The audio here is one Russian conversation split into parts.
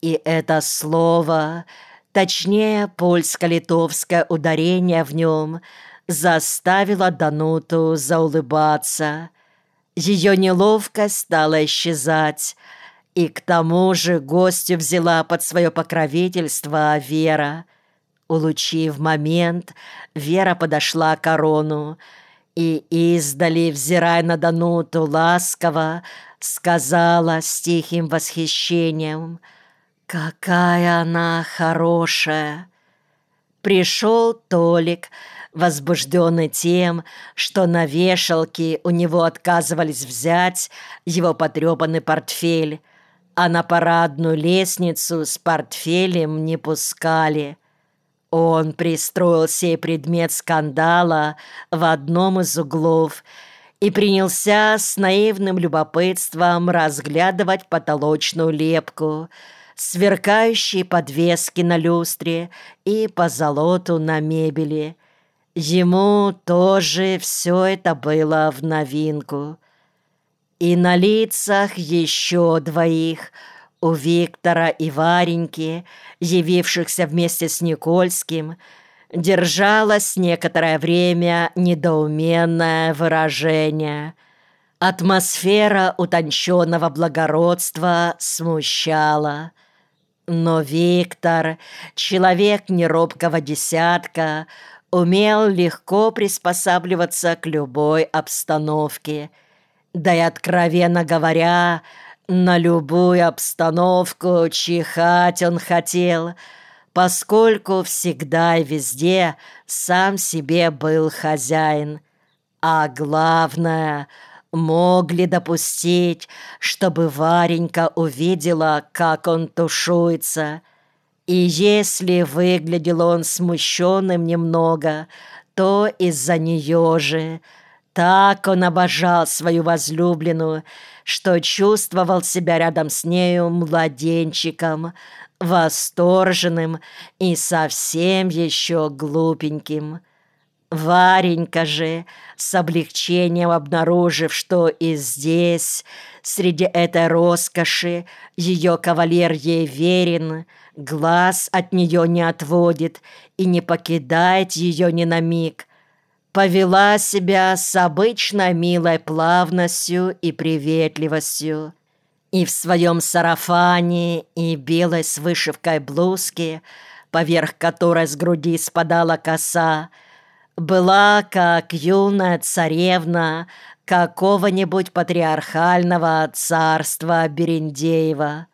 И это слово, точнее, польско-литовское ударение в нем, заставило Дануту заулыбаться. Ее неловкость стала исчезать, и к тому же гостью взяла под свое покровительство Вера. Улучив момент, Вера подошла к Арону и, издали, взирая на Дануту ласково, сказала с тихим восхищением: «Какая она хорошая!» Пришел Толик, возбужденный тем, что на вешалке у него отказывались взять его потрепанный портфель, а на парадную лестницу с портфелем не пускали. Он пристроил сей предмет скандала в одном из углов и принялся с наивным любопытством разглядывать потолочную лепку, сверкающие подвески на люстре и позолоту на мебели. Ему тоже все это было в новинку. И на лицах еще двоих, у Виктора и Вареньки, явившихся вместе с Никольским, держалось некоторое время недоуменное выражение. Атмосфера утонченного благородства смущала. Но Виктор, человек неробкого десятка, умел легко приспосабливаться к любой обстановке. Да и, откровенно говоря, на любую обстановку чихать он хотел, поскольку всегда и везде сам себе был хозяин. А главное, мог ли допустить, чтобы Варенька увидела, как он тушуется? И если выглядел он смущенным немного, то из-за нее же. Так он обожал свою возлюбленную, что чувствовал себя рядом с нею младенчиком, восторженным и совсем еще глупеньким. Варенька же, с облегчением обнаружив, что и здесь, среди этой роскоши, ее кавалер ей верен, глаз от нее не отводит и не покидает ее ни на миг, повела себя с обычной милой плавностью и приветливостью. И в своем сарафане, и белой с вышивкой блузке, поверх которой с груди спадала коса, была как юная царевна какого-нибудь патриархального царства Берендеева.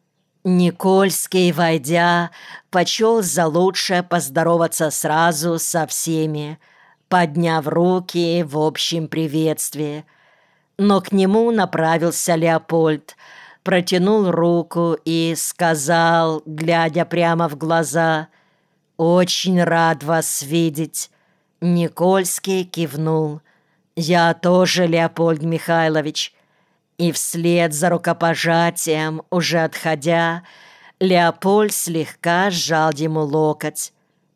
Никольский, войдя, почел за лучшее поздороваться сразу со всеми, подняв руки в общем приветствии. Но к нему направился Леопольд, протянул руку и сказал, глядя прямо в глаза: «Очень рад вас видеть». Никольский кивнул: «Я тоже, Леопольд Михайлович». И вслед за рукопожатием, уже отходя, Леопольд слегка сжал ему локоть.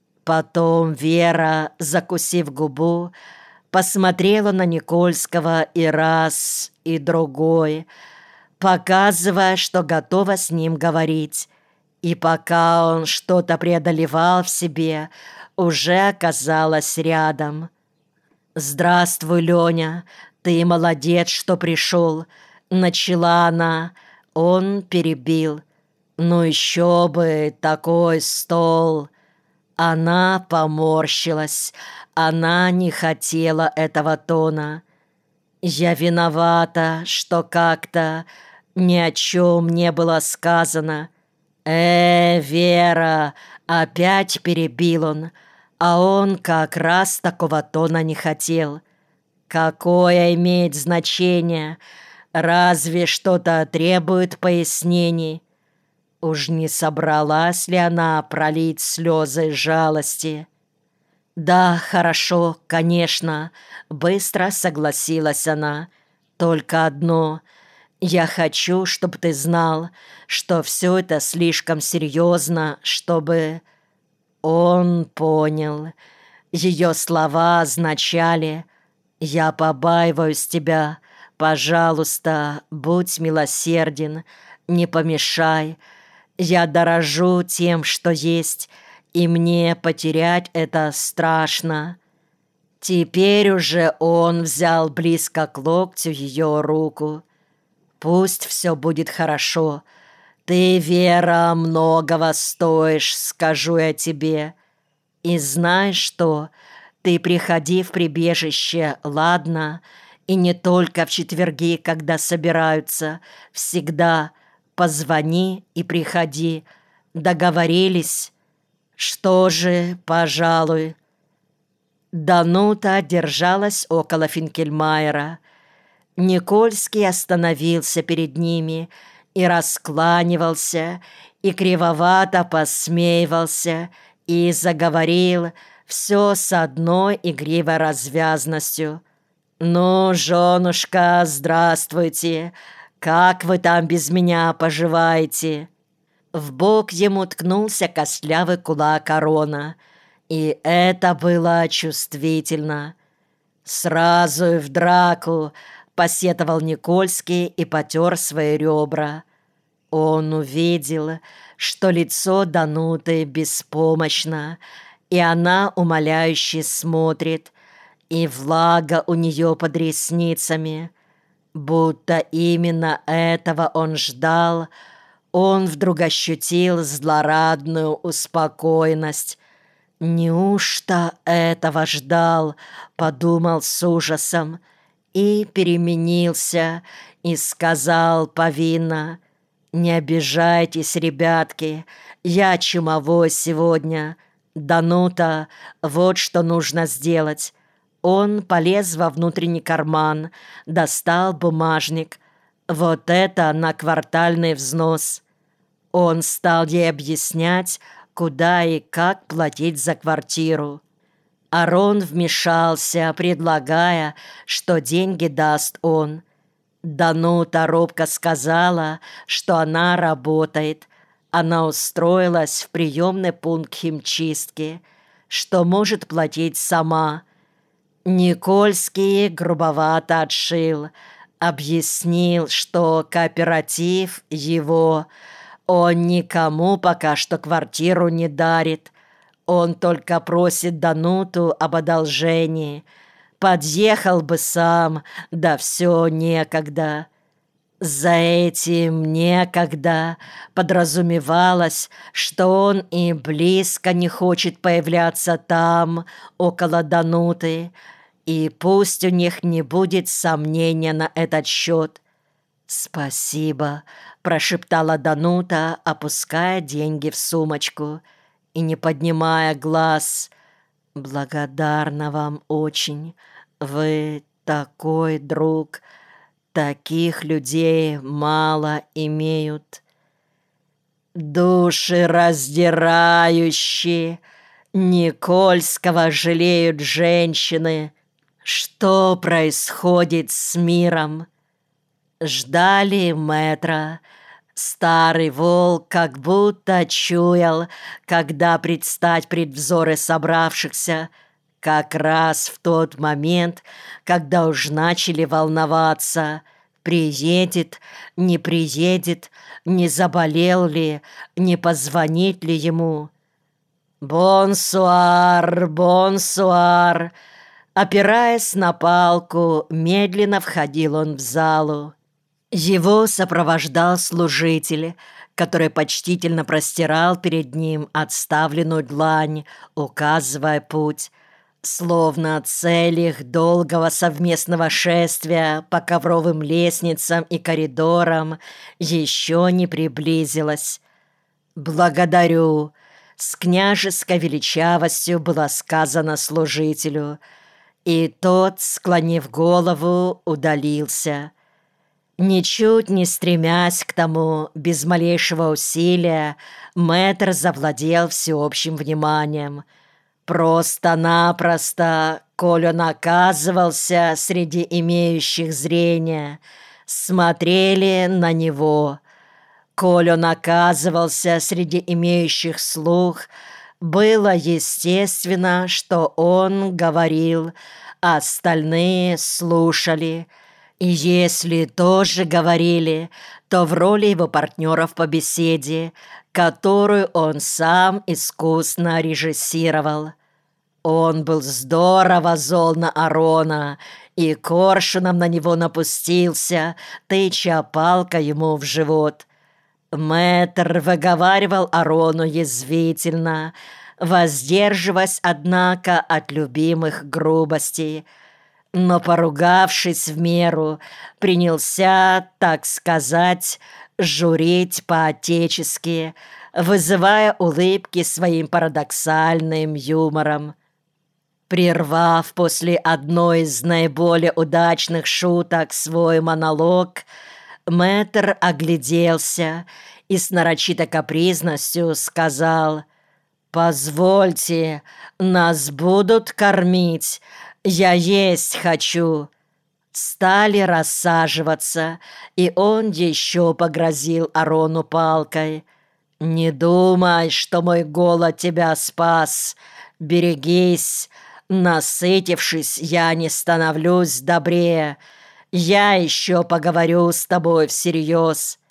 Потом Вера, закусив губу, посмотрела на Никольского и раз, и другой, показывая, что готова с ним говорить. И пока он что-то преодолевал в себе, уже оказалась рядом. «Здравствуй, Леня, ты молодец, что пришел», — начала она. Он перебил: «Ну еще бы, такой стол». Она поморщилась. Она не хотела этого тона. «Я виновата, что как-то ни о чем не было сказано». Вера!» — опять перебил он, а он как раз такого тона не хотел. «Какое имеет значение? Разве что-то требует пояснений?» Уж не собралась ли она пролить слезы жалости? «Да, хорошо, конечно», — быстро согласилась она. «Только одно. Я хочу, чтобы ты знал, что все это слишком серьезно, чтобы...» Он понял. Ее слова означали: «Я побаиваюсь тебя. Пожалуйста, будь милосерден, не помешай. Я дорожу тем, что есть, и мне потерять это страшно». Теперь уже он взял близко к локтю ее руку. «Пусть все будет хорошо. Ты, Вера, многого стоишь, скажу я тебе. И знаешь что? Ты приходи в прибежище, ладно? И не только в четверги, когда собираются. Всегда позвони и приходи. Договорились? Что же, пожалуй». Данута держалась около Финкельмайера. Никольский остановился перед ними и раскланивался, и кривовато посмеивался, и заговорил все с одной игривой развязностью. «Ну, женушка, здравствуйте! Как вы там без меня поживаете?» В бок ему ткнулся костлявый кулак Арона, и это было чувствительно. «Сразу и в драку!» — посетовал Никольский и потер свои ребра. Он увидел, что лицо Дануты беспомощно, и она умоляюще смотрит, и влага у нее под ресницами. Будто именно этого он ждал, он вдруг ощутил злорадную успокоенность. «Неужто этого ждал?» — подумал с ужасом, и переменился, и сказал повинно: «Не обижайтесь, ребятки, я чумовой сегодня. Данута, вот что нужно сделать». Он полез во внутренний карман, достал бумажник. «Вот это на квартальный взнос». Он стал ей объяснять, куда и как платить за квартиру. Арон вмешался, предлагая, что деньги даст он. Данута робко сказала, что она работает. Она устроилась в приемный пункт химчистки, что может платить сама. Никольский грубовато отшил, объяснил, что кооператив его. Он никому пока что квартиру не дарит. Он только просит Дануту об одолжении. Подъехал бы сам, да все некогда. За этим некогда подразумевалось, что он и близко не хочет появляться там, около Дануты, и пусть у них не будет сомнения на этот счет. «Спасибо», — прошептала Данута, опуская деньги в сумочку и не поднимая глаз. «Благодарна вам очень. Вы такой друг. Таких людей мало имеют». «Душераздирающие! Никольского жалеют женщины. Что происходит с миром?» Ждали мэтра. Старый волк как будто чуял, когда предстать пред взоры собравшихся, как раз в тот момент, когда уж начали волноваться: приедет, не приедет, не заболел ли, не позвонит ли ему. «Бонсуар, бонсуар!» Опираясь на палку, медленно входил он в залу. Его сопровождал служитель, который почтительно простирал перед ним отставленную длань, указывая путь, словно цель их долгого совместного шествия по ковровым лестницам и коридорам еще не приблизилась. «Благодарю», — с княжеской величавостью было сказано служителю, и тот, склонив голову, удалился. Ничуть не стремясь к тому, без малейшего усилия, мэтр завладел всеобщим вниманием. Просто-напросто, коль он оказывался среди имеющих зрение, смотрели на него. Коль он оказывался среди имеющих слух, было естественно, что он говорил, а остальные слушали. И если тоже говорили, то в роли его партнеров по беседе, которую он сам искусно режиссировал. Он был здорово зол на Арона и коршуном на него напустился, тыча палкой ему в живот. Мэтр выговаривал Арону язвительно, воздерживаясь, однако, от любимых грубостей, но, поругавшись в меру, принялся, так сказать, журить по-отечески, вызывая улыбки своим парадоксальным юмором. Прервав после одной из наиболее удачных шуток свой монолог, мэтр огляделся и с нарочитой капризностью сказал: «Позвольте, нас будут кормить, я есть хочу». Стали рассаживаться, и он еще погрозил Арону палкой. «Не думай, что мой голод тебя спас. Берегись. Насытившись, я не становлюсь добрее. Я еще поговорю с тобой всерьез».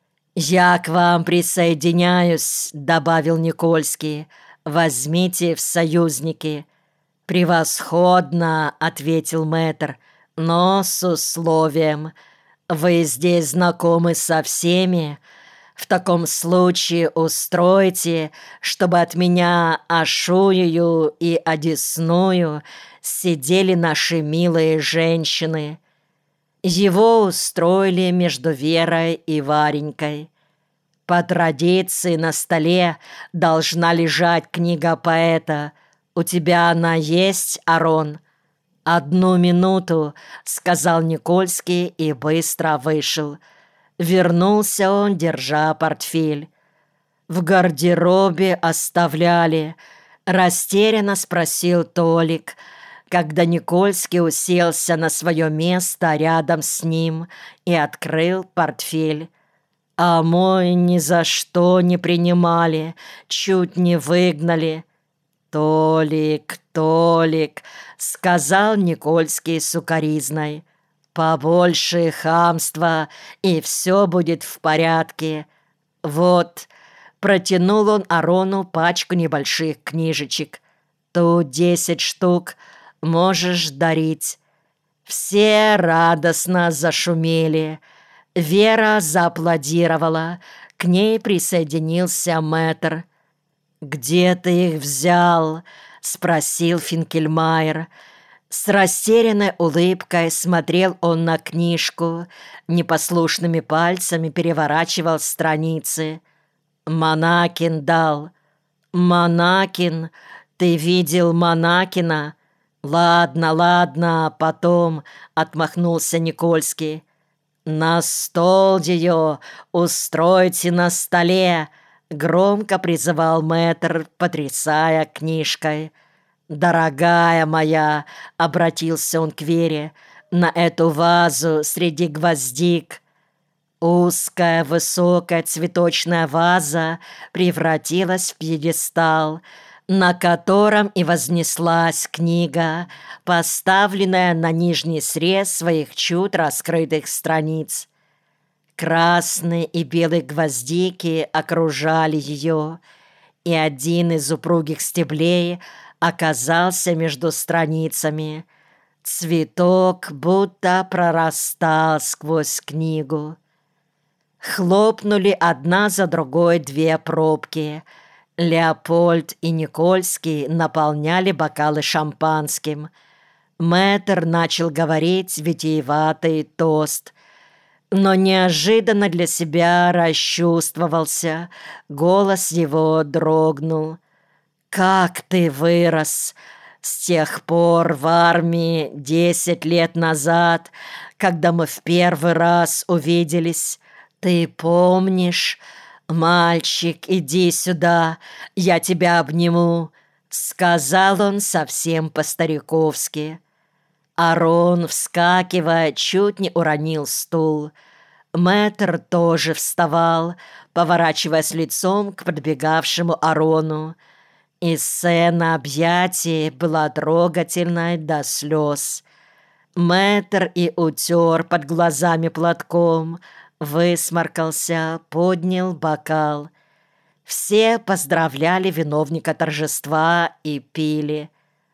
«Я к вам присоединяюсь», — добавил Никольский. «Возьмите в союзники». «Превосходно», — ответил мэтр, — «но с условием. Вы здесь знакомы со всеми? В таком случае устройте, чтобы от меня Ашую и Одесную сидели наши милые женщины». Его устроили между Верой и Варенькой. По традиции на столе должна лежать книга поэта. «У тебя она есть, Арон?» «Одну минуту», — сказал Никольский и быстро вышел. Вернулся он, держа портфель. «В гардеробе оставляли», — растерянно спросил Толик, когда Никольский уселся на свое место рядом с ним и открыл портфель. «А мой ни за что не принимали, чуть не выгнали». «Толик, Толик», — сказал Никольский с укоризной, — «побольше хамства, и все будет в порядке. Вот». Протянул он Арону пачку небольших книжечек. «Тут 10 штук, можешь дарить». Все радостно зашумели. Вера зааплодировала. К ней присоединился мэтр. «Где ты их взял?» — спросил Финкельмайер. С растерянной улыбкой смотрел он на книжку, непослушными пальцами переворачивал страницы. «Монакин дал». «Монакин? Ты видел Монакина?» «Ладно, ладно, потом», — отмахнулся Никольский. «На стол ее, устройте на столе», — громко призывал мэтр, потрясая книжкой. «Дорогая моя», — обратился он к Вере, — «на эту вазу среди гвоздик». Узкая, высокая цветочная ваза превратилась в пьедестал, на котором и вознеслась книга, поставленная на нижний срез своих чуть раскрытых страниц. Красные и белые гвоздики окружали ее, и один из упругих стеблей оказался между страницами. Цветок будто прорастал сквозь книгу. Хлопнули одна за другой две пробки. Леопольд и Никольский наполняли бокалы шампанским. Мэтр начал говорить витиеватый тост, но неожиданно для себя расчувствовался. Голос его дрогнул. «Как ты вырос! С тех пор в армии 10 лет назад, когда мы в первый раз увиделись. Ты помнишь? Мальчик, иди сюда, я тебя обниму», — сказал он совсем по-стариковски. Арон, вскакивая, чуть не уронил стул. Мэтр тоже вставал, поворачиваясь лицом к подбегавшему Арону. И сцена объятий была трогательной до слез. Мэтр и утер под глазами платком, высморкался, поднял бокал. Все поздравляли виновника торжества и пили.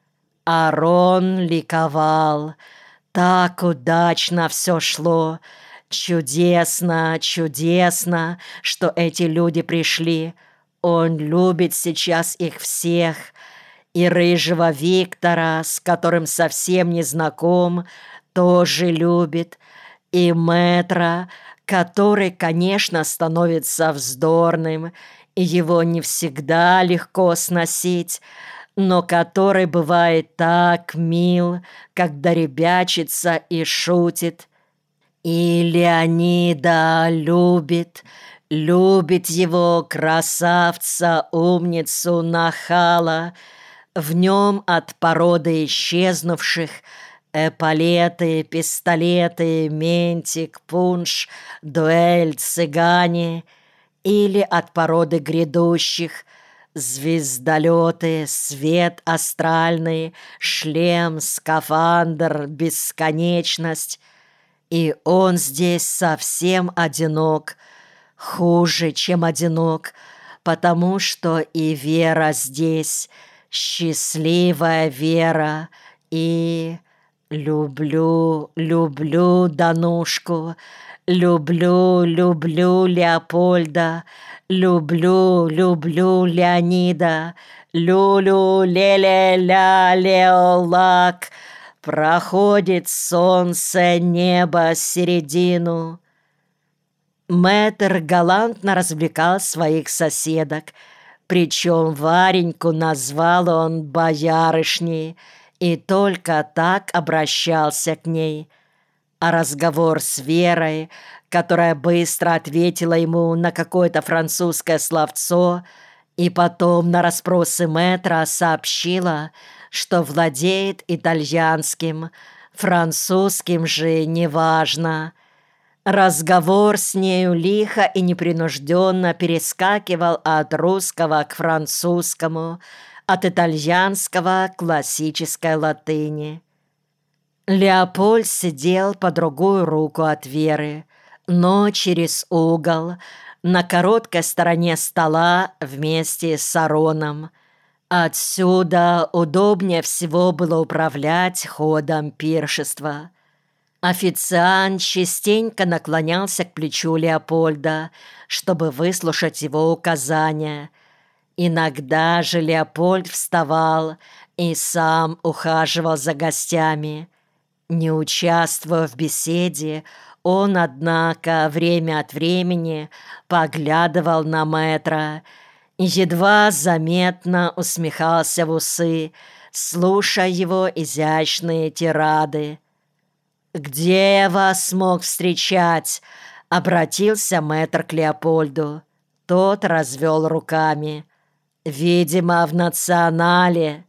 Арон ликовал. Так удачно все шло. Чудесно, чудесно, что эти люди пришли. Он любит сейчас их всех. И рыжего Виктора, с которым совсем не знаком, тоже любит. И мэтра, который, конечно, становится вздорным, и его не всегда легко сносить, но который бывает так мил, когда ребячится и шутит. И Леонида любит, любит его красавца, умницу, нахала. В нем от породы исчезнувших эполеты, пистолеты, ментик, пунш, дуэль, цыгане, или от породы грядущих звездолеты, свет астральный, шлем, скафандр, бесконечность. И он здесь совсем одинок, хуже, чем одинок, потому что и Вера здесь, счастливая Вера, и люблю, люблю Данушку, люблю, люблю Леопольда, люблю, люблю Леонида, люлю, ле-ле-ля, леолак. Проходит солнце, небо, середину. Мэтр галантно развлекал своих соседок, причем Вареньку назвал он боярышней и только так обращался к ней. А разговор с Верой, которая быстро ответила ему на какое-то французское словцо и потом на расспросы мэтра сообщила, что владеет итальянским, французским же неважно. Разговор с нею лихо и непринужденно перескакивал от русского к французскому, от итальянского к классической латыни. Леопольд сидел по другую руку от Веры, но через угол, на короткой стороне стола вместе с Ароном. Отсюда удобнее всего было управлять ходом пиршества. Официант частенько наклонялся к плечу Леопольда, чтобы выслушать его указания. Иногда же Леопольд вставал и сам ухаживал за гостями. Не участвуя в беседе, он, однако, время от времени поглядывал на мэтра, едва заметно усмехался в усы, слушая его изящные тирады. «Где я вас мог встречать?» — обратился мэтр к Леопольду. Тот развел руками. «Видимо, в национале.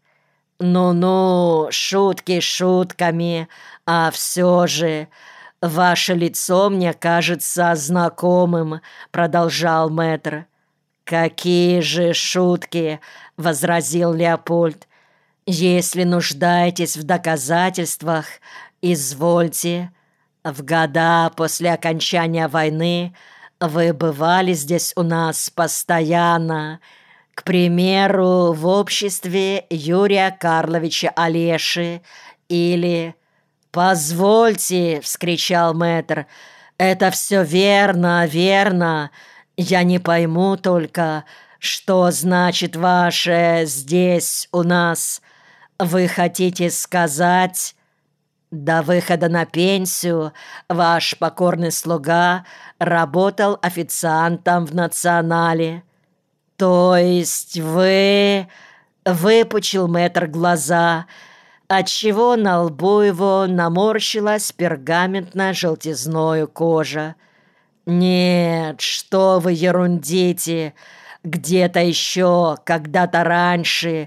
Ну-ну, шутки шутками, а все же ваше лицо мне кажется знакомым», — продолжал мэтр. «Какие же шутки!» — возразил Леопольд. «Если нуждаетесь в доказательствах, извольте. В года после окончания войны вы бывали здесь у нас постоянно. К примеру, в обществе Юрия Карловича Олеши или...» «Позвольте!» — вскричал мэтр. «Это все верно, верно. Я не пойму только, что значит ваше «здесь у нас». Вы хотите сказать...» До выхода на пенсию ваш покорный слуга работал официантом в «Национале». «То есть вы...» — выпучил мэтр глаза, отчего на лбу его наморщилась пергаментно-желтизною кожа. «Нет, что вы ерундите! Где-то еще, когда-то раньше,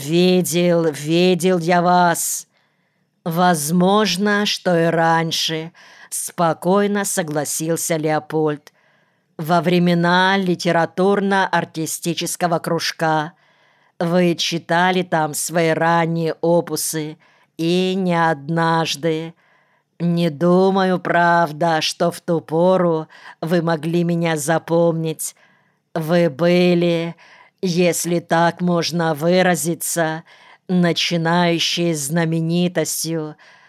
видел я вас!» «Возможно, что и раньше», — спокойно согласился Леопольд. «Во времена литературно-артистического кружка вы читали там свои ранние опусы, и не однажды. Не думаю, правда, что в ту пору вы могли меня запомнить. Вы были, если так можно выразиться, начинающей знаменитостью,